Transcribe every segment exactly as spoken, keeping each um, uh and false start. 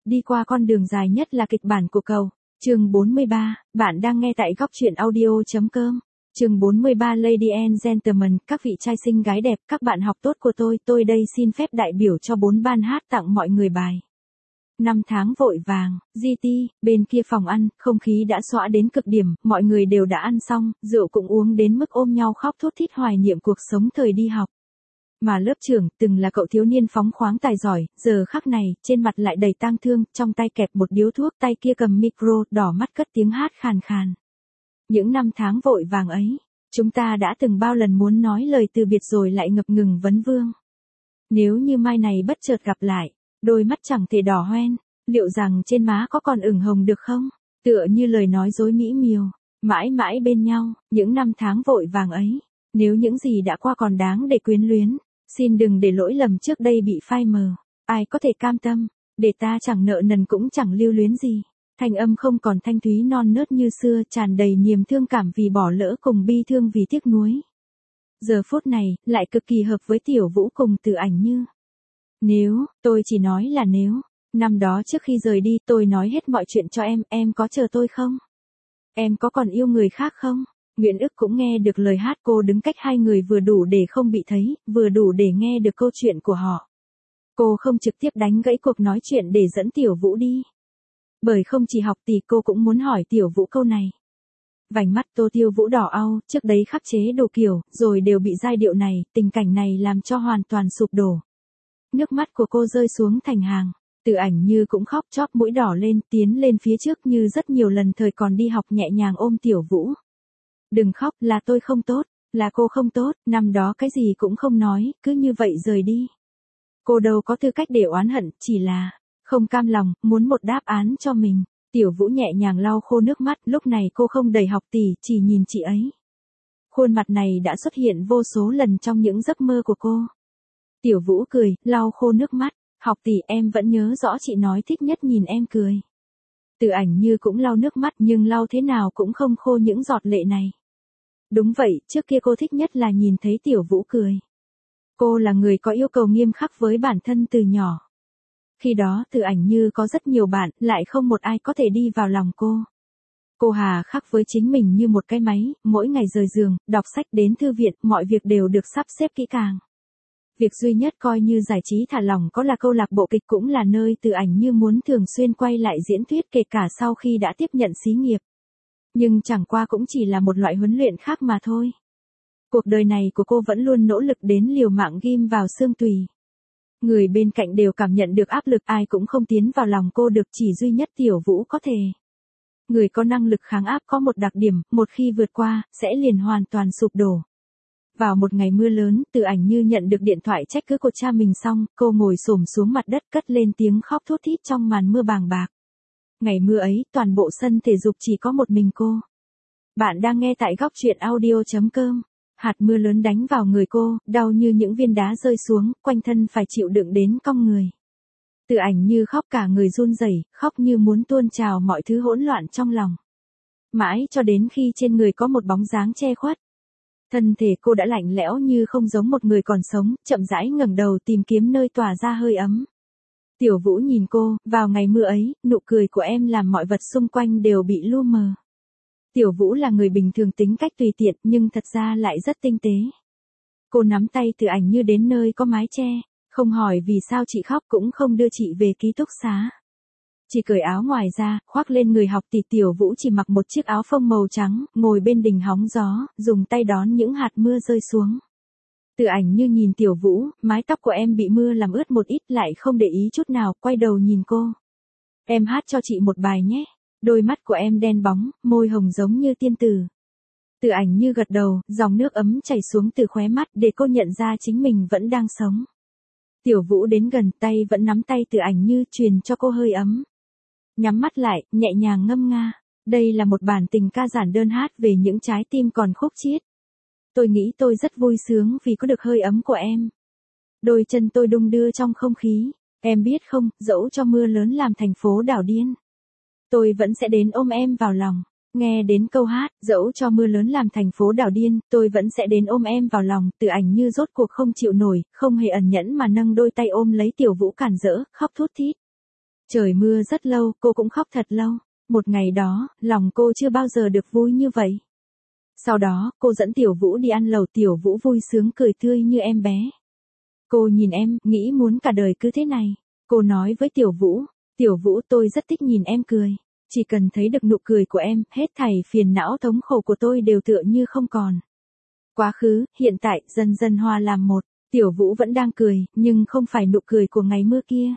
đi qua con đường dài nhất là kịch bản của cầu. Chương bốn mươi ba, bạn đang nghe tại góc truyện audio.com. Chương bốn mươi ba Lady and Gentlemen, các vị trai xinh gái đẹp, các bạn học tốt của tôi, tôi đây xin phép đại biểu cho bốn ban hát tặng mọi người bài. Năm tháng vội vàng, giê tê, bên kia phòng ăn, không khí đã xõa đến cực điểm, mọi người đều đã ăn xong, rượu cũng uống đến mức ôm nhau khóc thút thít hoài niệm cuộc sống thời đi học. Mà lớp trưởng, từng là cậu thiếu niên phóng khoáng tài giỏi, giờ khắc này, trên mặt lại đầy tang thương, trong tay kẹp một điếu thuốc, tay kia cầm micro, đỏ mắt cất tiếng hát khàn khàn. Những năm tháng vội vàng ấy, chúng ta đã từng bao lần muốn nói lời từ biệt rồi lại ngập ngừng vấn vương. Nếu như mai này bất chợt gặp lại, đôi mắt chẳng thể đỏ hoen, liệu rằng trên má có còn ửng hồng được không? Tựa như lời nói dối mỹ miều, mãi mãi bên nhau, những năm tháng vội vàng ấy, nếu những gì đã qua còn đáng để quyến luyến, xin đừng để lỗi lầm trước đây bị phai mờ, ai có thể cam tâm, để ta chẳng nợ nần cũng chẳng lưu luyến gì. Thanh âm không còn thanh thúy non nớt như xưa, tràn đầy niềm thương cảm vì bỏ lỡ cùng bi thương vì tiếc nuối. Giờ phút này, lại cực kỳ hợp với Tiểu Vũ cùng Từ Ảnh Như. Nếu, tôi chỉ nói là nếu, năm đó trước khi rời đi tôi nói hết mọi chuyện cho em, em có chờ tôi không? Em có còn yêu người khác không? Nguyễn Ức cũng nghe được lời hát, cô đứng cách hai người vừa đủ để không bị thấy, vừa đủ để nghe được câu chuyện của họ. Cô không trực tiếp đánh gãy cuộc nói chuyện để dẫn Tiểu Vũ đi. Bởi không chỉ học thì cô cũng muốn hỏi Tiểu Vũ câu này. Vành mắt Tô Tiêu Vũ đỏ au, trước đấy khắc chế đồ kiểu, rồi đều bị giai điệu này, tình cảnh này làm cho hoàn toàn sụp đổ. Nước mắt của cô rơi xuống thành hàng, Từ Ảnh Như cũng khóc chóp mũi đỏ lên, tiến lên phía trước như rất nhiều lần thời còn đi học nhẹ nhàng ôm Tiểu Vũ. Đừng khóc, là tôi không tốt, là cô không tốt, năm đó cái gì cũng không nói, cứ như vậy rời đi. Cô đâu có tư cách để oán hận, chỉ là không cam lòng, muốn một đáp án cho mình. Tiểu Vũ nhẹ nhàng lau khô nước mắt, lúc này cô không đầy học tỷ, chỉ nhìn chị ấy. Khuôn mặt này đã xuất hiện vô số lần trong những giấc mơ của cô. Tiểu Vũ cười, lau khô nước mắt, học tỷ em vẫn nhớ rõ chị nói thích nhất nhìn em cười. Từ Ảnh Như cũng lau nước mắt nhưng lau thế nào cũng không khô những giọt lệ này. Đúng vậy, trước kia cô thích nhất là nhìn thấy Tiểu Vũ cười. Cô là người có yêu cầu nghiêm khắc với bản thân từ nhỏ. Khi đó Từ Ảnh Như có rất nhiều bạn, lại không một ai có thể đi vào lòng cô. Cô hà khắc với chính mình như một cái máy, mỗi ngày rời giường, đọc sách đến thư viện, mọi việc đều được sắp xếp kỹ càng. Việc duy nhất coi như giải trí thả lỏng có là câu lạc bộ kịch, cũng là nơi Từ Ảnh Như muốn thường xuyên quay lại diễn thuyết kể cả sau khi đã tiếp nhận xí nghiệp. Nhưng chẳng qua cũng chỉ là một loại huấn luyện khác mà thôi. Cuộc đời này của cô vẫn luôn nỗ lực đến liều mạng ghim vào xương tùy. Người bên cạnh đều cảm nhận được áp lực, ai cũng không tiến vào lòng cô được, chỉ duy nhất Tiểu Vũ có thể. Người có năng lực kháng áp có một đặc điểm, một khi vượt qua, sẽ liền hoàn toàn sụp đổ. Vào một ngày mưa lớn, Từ Ảnh Như nhận được điện thoại trách cứ của cha mình xong, cô ngồi xổm xuống mặt đất cất lên tiếng khóc thút thít trong màn mưa bàng bạc. Ngày mưa ấy, toàn bộ sân thể dục chỉ có một mình cô. Bạn đang nghe tại góc truyện audio.com. Hạt mưa lớn đánh vào người cô, đau như những viên đá rơi xuống, quanh thân phải chịu đựng đến cong người. Từ Ảnh Như khóc cả người run rẩy, khóc như muốn tuôn trào mọi thứ hỗn loạn trong lòng. Mãi cho đến khi trên người có một bóng dáng che khuất. Thân thể cô đã lạnh lẽo như không giống một người còn sống, chậm rãi ngẩng đầu tìm kiếm nơi tỏa ra hơi ấm. Tiểu Vũ nhìn cô, vào ngày mưa ấy, nụ cười của em làm mọi vật xung quanh đều bị lu mờ. Tiểu Vũ là người bình thường tính cách tùy tiện nhưng thật ra lại rất tinh tế. Cô nắm tay Từ Ảnh Như đến nơi có mái che, không hỏi vì sao chị khóc cũng không đưa chị về ký túc xá. Chỉ cởi áo ngoài ra, khoác lên người học tỷ. Tiểu Vũ chỉ mặc một chiếc áo phông màu trắng, ngồi bên đình hóng gió, dùng tay đón những hạt mưa rơi xuống. Từ Ảnh Như nhìn Tiểu Vũ, mái tóc của em bị mưa làm ướt một ít, lại không để ý chút nào, quay đầu nhìn cô. Em hát cho chị một bài nhé. Đôi mắt của em đen bóng, môi hồng giống như tiên tử. Từ Ảnh Như gật đầu, dòng nước ấm chảy xuống từ khóe mắt để cô nhận ra chính mình vẫn đang sống. Tiểu Vũ đến gần, tay vẫn nắm tay Từ Ảnh Như, truyền cho cô hơi ấm. Nhắm mắt lại, nhẹ nhàng ngâm nga. Đây là một bản tình ca giản đơn hát về những trái tim còn khúc chiết. Tôi nghĩ tôi rất vui sướng vì có được hơi ấm của em. Đôi chân tôi đung đưa trong không khí. Em biết không, dẫu cho mưa lớn làm thành phố đảo điên, tôi vẫn sẽ đến ôm em vào lòng. Nghe đến câu hát, dẫu cho mưa lớn làm thành phố đảo điên, tôi vẫn sẽ đến ôm em vào lòng. Từ Ảnh Như rốt cuộc không chịu nổi, không hề ẩn nhẫn mà nâng đôi tay ôm lấy Tiểu Vũ cản rỡ, khóc thút thít. Trời mưa rất lâu, cô cũng khóc thật lâu. Một ngày đó, lòng cô chưa bao giờ được vui như vậy. Sau đó, cô dẫn Tiểu Vũ đi ăn lẩu, Tiểu Vũ vui sướng cười tươi như em bé. Cô nhìn em, nghĩ muốn cả đời cứ thế này. Cô nói với Tiểu Vũ, Tiểu Vũ tôi rất thích nhìn em cười. Chỉ cần thấy được nụ cười của em, hết thảy phiền não thống khổ của tôi đều tựa như không còn. Quá khứ, hiện tại, dần dần hòa làm một. Tiểu Vũ vẫn đang cười, nhưng không phải nụ cười của ngày mưa kia.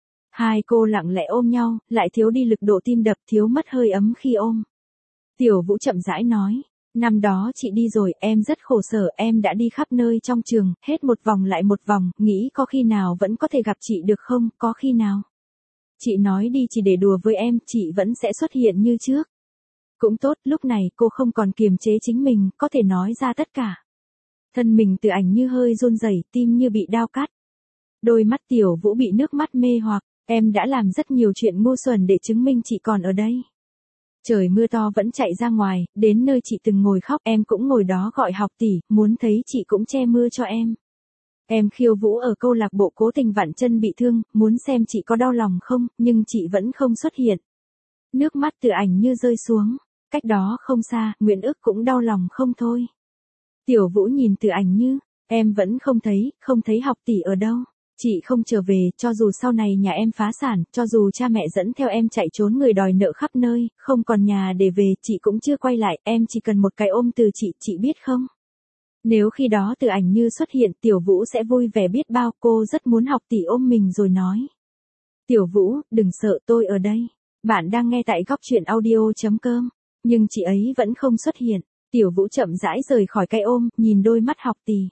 Hai cô lặng lẽ ôm nhau, lại thiếu đi lực độ tim đập, thiếu mất hơi ấm khi ôm. Tiểu Vũ chậm rãi nói, năm đó chị đi rồi, em rất khổ sở, em đã đi khắp nơi trong trường, hết một vòng lại một vòng, nghĩ có khi nào vẫn có thể gặp chị được không, có khi nào. Chị nói đi chỉ để đùa với em, chị vẫn sẽ xuất hiện như trước. Cũng tốt, lúc này cô không còn kiềm chế chính mình, có thể nói ra tất cả. Thân mình Từ Ảnh Như hơi run rẩy, tim như bị đao cắt. Đôi mắt Tiểu Vũ bị nước mắt mê hoặc, em đã làm rất nhiều chuyện ngu xuẩn để chứng minh chị còn ở đây. Trời mưa to vẫn chạy ra ngoài, đến nơi chị từng ngồi khóc, em cũng ngồi đó gọi học tỷ, muốn thấy chị cũng che mưa cho em. Em khiêu vũ ở câu lạc bộ cố tình vặn chân bị thương, muốn xem chị có đau lòng không, nhưng chị vẫn không xuất hiện. Nước mắt Từ Ảnh Như rơi xuống, cách đó không xa, Nguyễn Ức cũng đau lòng không thôi. Tiểu Vũ nhìn Từ Ảnh Như, em vẫn không thấy, không thấy học tỷ ở đâu. Chị không trở về, cho dù sau này nhà em phá sản, cho dù cha mẹ dẫn theo em chạy trốn người đòi nợ khắp nơi, không còn nhà để về, chị cũng chưa quay lại, em chỉ cần một cái ôm từ chị, chị biết không? Nếu khi đó Từ Ảnh Như xuất hiện, Tiểu Vũ sẽ vui vẻ biết bao, cô rất muốn học tỷ ôm mình rồi nói. Tiểu Vũ, đừng sợ, tôi ở đây. Bạn đang nghe tại góc truyện audio chấm com, nhưng chị ấy vẫn không xuất hiện. Tiểu Vũ chậm rãi rời khỏi cái ôm, nhìn đôi mắt học tỷ.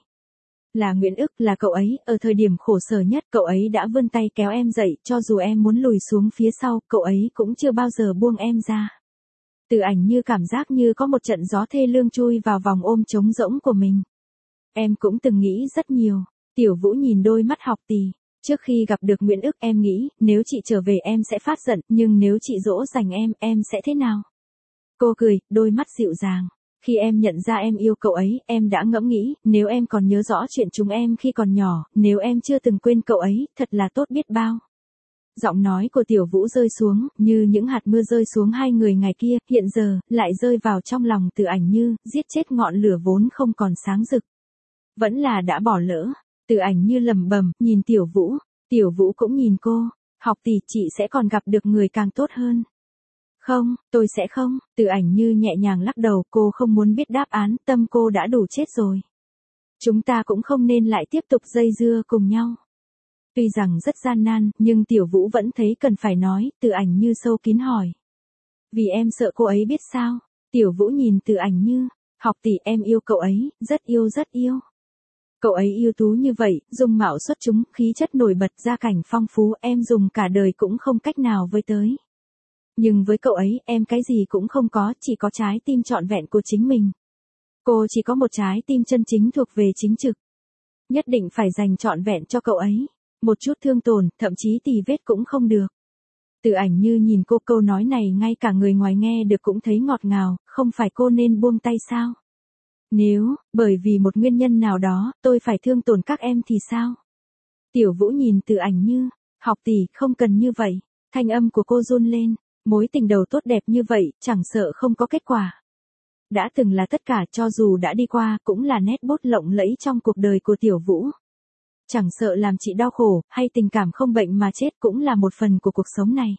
Là Nguyễn Ức, là cậu ấy, ở thời điểm khổ sở nhất, cậu ấy đã vươn tay kéo em dậy, cho dù em muốn lùi xuống phía sau, cậu ấy cũng chưa bao giờ buông em ra. Từ Ảnh Như cảm giác như có một trận gió thê lương chui vào vòng ôm trống rỗng của mình. Em cũng từng nghĩ rất nhiều. Tiểu Vũ nhìn đôi mắt học tỷ. Trước khi gặp được Nguyễn Ức, em nghĩ, nếu chị trở về em sẽ phát giận, nhưng nếu chị dỗ dành em, em sẽ thế nào? Cô cười, đôi mắt dịu dàng. Khi em nhận ra em yêu cậu ấy, em đã ngẫm nghĩ, nếu em còn nhớ rõ chuyện chúng em khi còn nhỏ, nếu em chưa từng quên cậu ấy, thật là tốt biết bao. Giọng nói của Tiểu Vũ rơi xuống, như những hạt mưa rơi xuống hai người ngày kia, hiện giờ, lại rơi vào trong lòng Từ Ảnh Như, giết chết ngọn lửa vốn không còn sáng rực. Vẫn là đã bỏ lỡ. Từ Ảnh Như lẩm bẩm, nhìn Tiểu Vũ. Tiểu Vũ cũng nhìn cô. Học tỷ, chị sẽ còn gặp được người càng tốt hơn. Không, tôi sẽ không. Từ Ảnh Như nhẹ nhàng lắc đầu, cô không muốn biết đáp án, tâm cô đã đủ chết rồi. Chúng ta cũng không nên lại tiếp tục dây dưa cùng nhau. Tuy rằng rất gian nan, nhưng Tiểu Vũ vẫn thấy cần phải nói, Từ Ảnh Như sâu kín hỏi. Vì em sợ cô ấy biết sao? Tiểu Vũ nhìn Từ Ảnh Như, học tỷ, em yêu cậu ấy, rất yêu rất yêu. Cậu ấy yêu tú như vậy, dung mạo xuất chúng, khí chất nổi bật, gia cảnh phong phú, em dùng cả đời cũng không cách nào với tới. Nhưng với cậu ấy, em cái gì cũng không có, chỉ có trái tim trọn vẹn của chính mình. Cô chỉ có một trái tim chân chính thuộc về chính trực. Nhất định phải dành trọn vẹn cho cậu ấy. Một chút thương tổn, thậm chí tì vết cũng không được. Từ Ảnh Như nhìn cô, câu nói này ngay cả người ngoài nghe được cũng thấy ngọt ngào, không phải cô nên buông tay sao? Nếu, bởi vì một nguyên nhân nào đó, tôi phải thương tổn các em thì sao? Tiểu Vũ nhìn Từ Ảnh Như, học tỷ, không cần như vậy. Thanh âm của cô run lên, mối tình đầu tốt đẹp như vậy, chẳng sợ không có kết quả. Đã từng là tất cả, cho dù đã đi qua, cũng là nét bút lộng lẫy trong cuộc đời của Tiểu Vũ. Chẳng sợ làm chị đau khổ, hay tình cảm không bệnh mà chết cũng là một phần của cuộc sống này.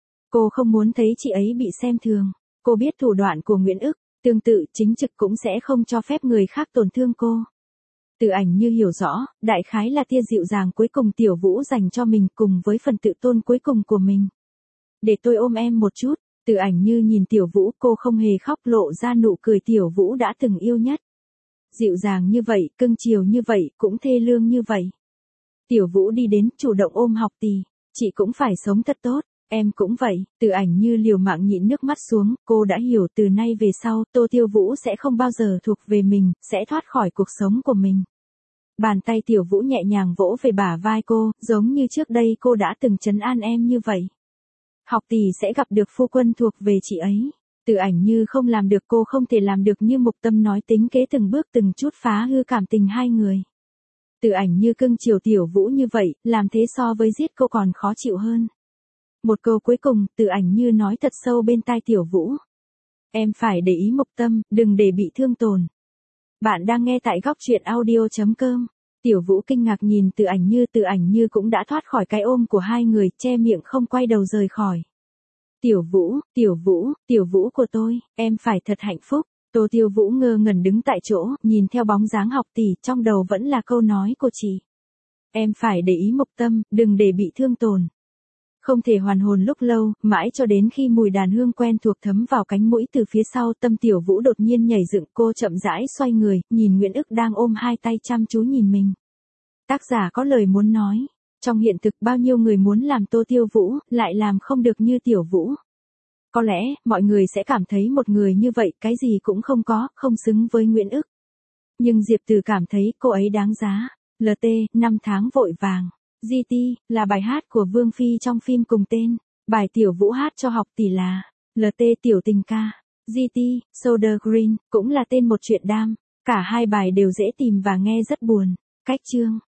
Cô không muốn thấy chị ấy bị xem thường. Cô biết thủ đoạn của Nguyễn Ức, tương tự chính trực cũng sẽ không cho phép người khác tổn thương cô. Từ Ảnh Như hiểu rõ, đại khái là tia dịu dàng cuối cùng Tiểu Vũ dành cho mình cùng với phần tự tôn cuối cùng của mình. Để tôi ôm em một chút. Từ Ảnh Như nhìn Tiểu Vũ, cô không hề khóc, lộ ra nụ cười Tiểu Vũ đã từng yêu nhất. Dịu dàng như vậy, cưng chiều như vậy, cũng thê lương như vậy. Tiểu Vũ đi đến, chủ động ôm học tỷ. Chị cũng phải sống thật tốt, em cũng vậy. Từ Ảnh Như liều mạng nhịn nước mắt xuống, cô đã hiểu từ nay về sau, Tô Tiêu Vũ sẽ không bao giờ thuộc về mình, sẽ thoát khỏi cuộc sống của mình. Bàn tay Tiểu Vũ nhẹ nhàng vỗ về bả vai cô, giống như trước đây cô đã từng trấn an em như vậy. Học tỷ sẽ gặp được phu quân thuộc về chị ấy. Từ Ảnh Như không làm được, cô không thể làm được như Mục Tâm nói, tính kế từng bước từng chút phá hư cảm tình hai người. Từ Ảnh Như cưng chiều Tiểu Vũ như vậy, làm thế so với giết cô còn khó chịu hơn. Một câu cuối cùng, Từ Ảnh Như nói thật sâu bên tai Tiểu Vũ. Em phải để ý Mộc Tâm, đừng để bị thương tổn. Bạn đang nghe tại góc truyện audio chấm com. Tiểu Vũ kinh ngạc nhìn Từ Ảnh Như, Từ Ảnh Như cũng đã thoát khỏi cái ôm của hai người, che miệng không quay đầu rời khỏi. Tiểu Vũ, Tiểu Vũ, Tiểu Vũ của tôi, em phải thật hạnh phúc. Tô Tiêu Vũ ngơ ngẩn đứng tại chỗ, nhìn theo bóng dáng học tỷ, trong đầu vẫn là câu nói của chị. Em phải để ý Mộc Tâm, đừng để bị thương tổn. Không thể hoàn hồn lúc lâu, mãi cho đến khi mùi đàn hương quen thuộc thấm vào cánh mũi từ phía sau, tâm Tiểu Vũ đột nhiên nhảy dựng, cô chậm rãi xoay người, nhìn Nguyễn Ức đang ôm hai tay chăm chú nhìn mình. Tác giả có lời muốn nói, trong hiện thực bao nhiêu người muốn làm Tô Tiêu Vũ, lại làm không được như Tiểu Vũ. Có lẽ, mọi người sẽ cảm thấy một người như vậy, cái gì cũng không có, không xứng với Nguyễn Ức. Nhưng Diệp Từ cảm thấy cô ấy đáng giá. lờ tê, năm tháng vội vàng. giê tê, là bài hát của Vương Phi trong phim cùng tên. Bài Tiểu Vũ hát cho học tỷ là lờ tê Tiểu Tình Ca. giê tê, Soda Green, cũng là tên một truyện đam. Cả hai bài đều dễ tìm và nghe rất buồn. Cách chương